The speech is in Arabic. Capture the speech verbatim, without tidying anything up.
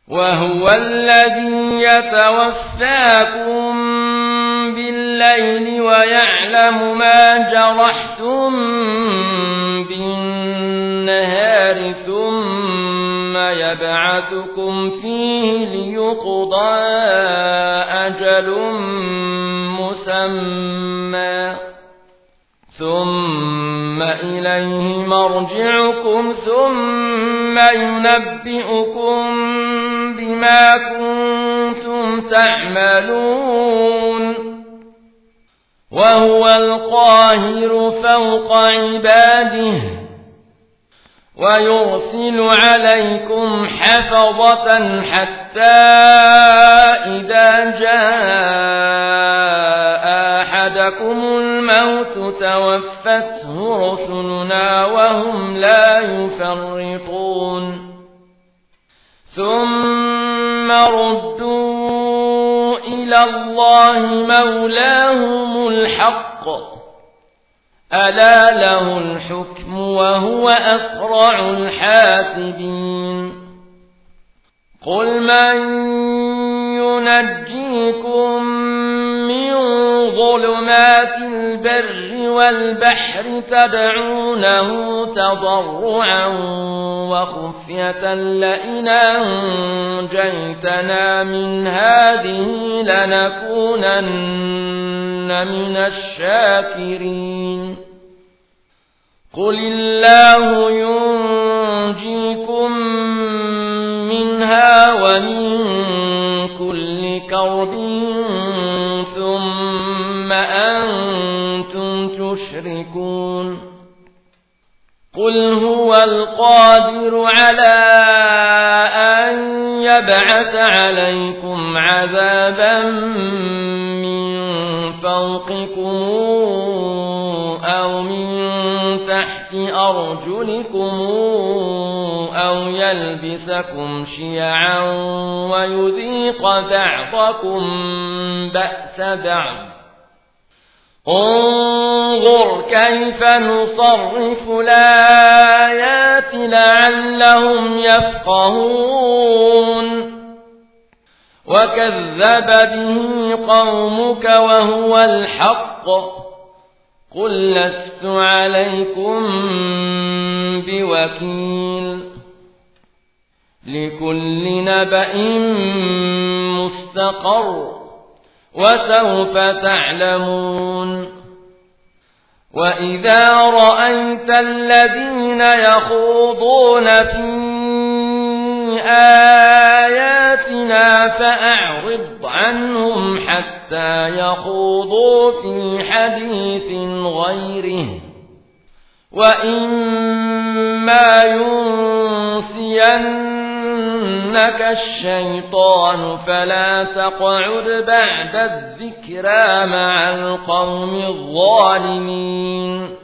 وهو الذي يتوفاكم بالليل ويعلم ما جرحتم بالنهار ثم يبعثكم فيه ليقضى أجل مسمى ثم إليه مرجعكم ثم ينبئكم بما كنتم تعملون وهو القاهر فوق عباده ويرسل عليكم حفظة حتى إذا جاء أحدكم الموت توفته رسلنا وهم لا يفرطون ثم ردوا إلى الله مولاهم الحق ألا له الحكم وهو أسرع الحاسبين قل من ينجيكم من ظلمات البر والبحر تدعونه تضرعا وخفية لئن أنجيتنا من هذه لنكونن من الشاكرين قل الله ينجيكم منها ومن كل كرب ثم أنتم تشركون قل هو القادر على أن يبعث عليكم عذابا من فوقكم أو من تحت أرجلكم أو يلبسكم شيعا ويذيق بعضكم بأس بعض انظر كيف نصرف الآيات لعلهم يفقهون وكذب به قومك وهو الحق قل لست عليكم بوكيل لكل نبأ مستقر وسوف تعلمون وإذا رأيت الذين يخوضون في آياتنا فأعرض عنهم حتى يخوضوا في حديث غيره وإما ينسينك الشيطان فلا تقعد بعد الذكرى مع القوم الظالمين